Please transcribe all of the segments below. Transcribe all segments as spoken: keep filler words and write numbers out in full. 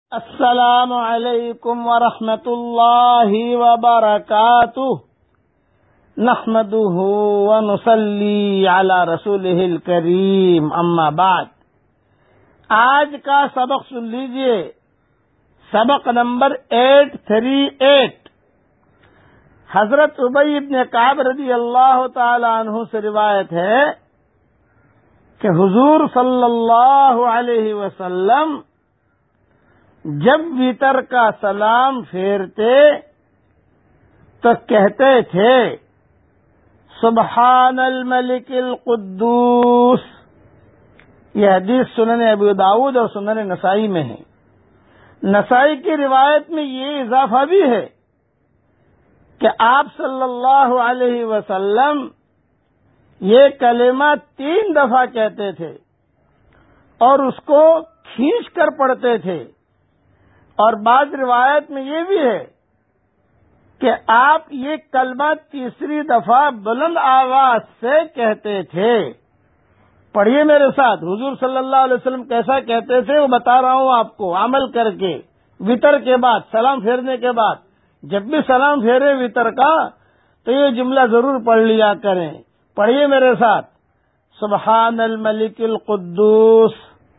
السلام علیکم ورحمۃ اللہ وبرکاتہ نحمده ونصلی علی رسولہ الکریم اما بعد. آج کا سبق سن لیجئے. سبق نمبر ایٹ تھری ایٹ. حضرت ابی بن کعب رضی اللہ تعالی عنہ سے روایت ہے کہ حضور صلی اللہ علیہ وسلم جب وتر کا سلام پھیرتے تو کہتے تھے سبحان الملک القدوس. یہ حدیث سنن ابو داؤد اور سنن نسائی میں ہے. نسائی کی روایت میں یہ اضافہ بھی ہے کہ آپ صلی اللہ علیہ وسلم یہ کلمہ تین دفعہ کہتے تھے اور اس کو کھینچ کر پڑھتے تھے. اور بعض روایت میں یہ بھی ہے کہ آپ یہ کلمہ تیسری دفعہ بلند آواز سے کہتے تھے. پڑھیے میرے ساتھ حضور صلی اللہ علیہ وسلم کیسا کہتے تھے وہ بتا رہا ہوں آپ کو عمل کر کے. وتر کے بعد سلام پھیرنے کے بعد جب بھی سلام پھیرے وتر کا تو یہ جملہ ضرور پڑھ لیا کریں. پڑھیے میرے ساتھ سبحان الملک القدوس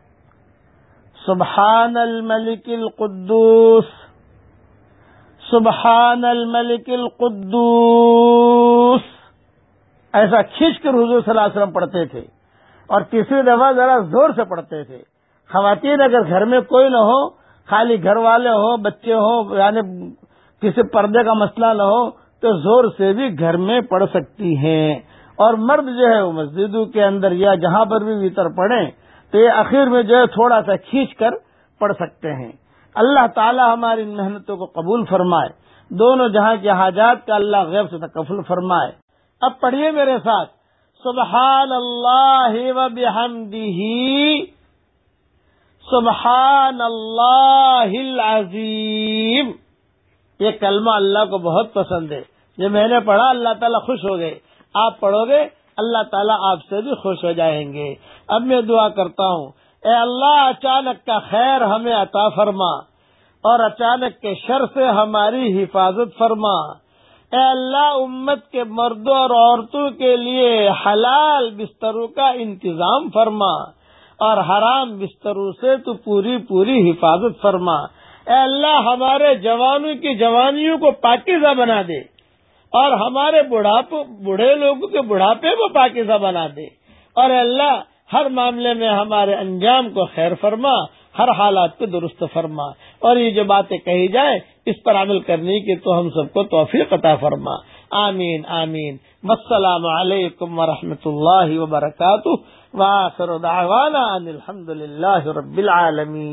سبحان الملک القدوس سبحان الملک القدوس. ایسا کھینچ کر حضور صلی اللہ علیہ وسلم پڑھتے تھے اور تیسری دفعہ ذرا زور سے پڑھتے تھے. خواتین اگر گھر میں کوئی نہ ہو، خالی گھر والے ہوں، بچے ہوں، یعنی کسی پردے کا مسئلہ نہ ہو تو زور سے بھی گھر میں پڑھ سکتی ہیں. اور مرد جو ہے وہ مسجدوں کے اندر یا جہاں پر بھی وتر پڑھیں تو یہ آخر میں جو ہے تھوڑا سا کھینچ کر پڑھ سکتے ہیں. اللہ تعالی ہماری ان محنتوں کو قبول فرمائے. دونوں جہاں کی حاجات کا اللہ غیب سے تکفل فرمائے. اب پڑھیے میرے ساتھ سبحان اللہ وبحمدہ سبحان اللہ العظیم. یہ کلمہ اللہ کو بہت پسند ہے. یہ میں نے پڑھا اللہ تعالیٰ خوش ہو گئے. آپ پڑھو گے اللہ تعالیٰ آپ سے بھی خوش ہو جائیں گے. اب میں دعا کرتا ہوں اے اللہ اچانک کا خیر ہمیں عطا فرما اور اچانک کے شر سے ہماری حفاظت فرما. اے اللہ امت کے مردوں اور عورتوں کے لیے حلال بستروں کا انتظام فرما اور حرام بستروں سے تو پوری پوری حفاظت فرما. اے اللہ ہمارے جوانوں کی جوانیوں کو پاکیزہ بنا دے اور ہمارے بڑھاپے بوڑھے لوگوں کے بڑھاپے کو پاکیزہ بنا دے. اور اے اللہ ہر معاملے میں ہمارے انجام کو خیر فرما، ہر حالات کو درست فرما. اور یہ جو باتیں کہی جائیں اس پر عمل کرنے کی تو ہم سب کو توفیق عطا فرما. آمین آمین. والسلام علیکم ورحمۃ اللہ وبرکاتہ. وآخر دعوانا ان الحمد للہ رب العالمین.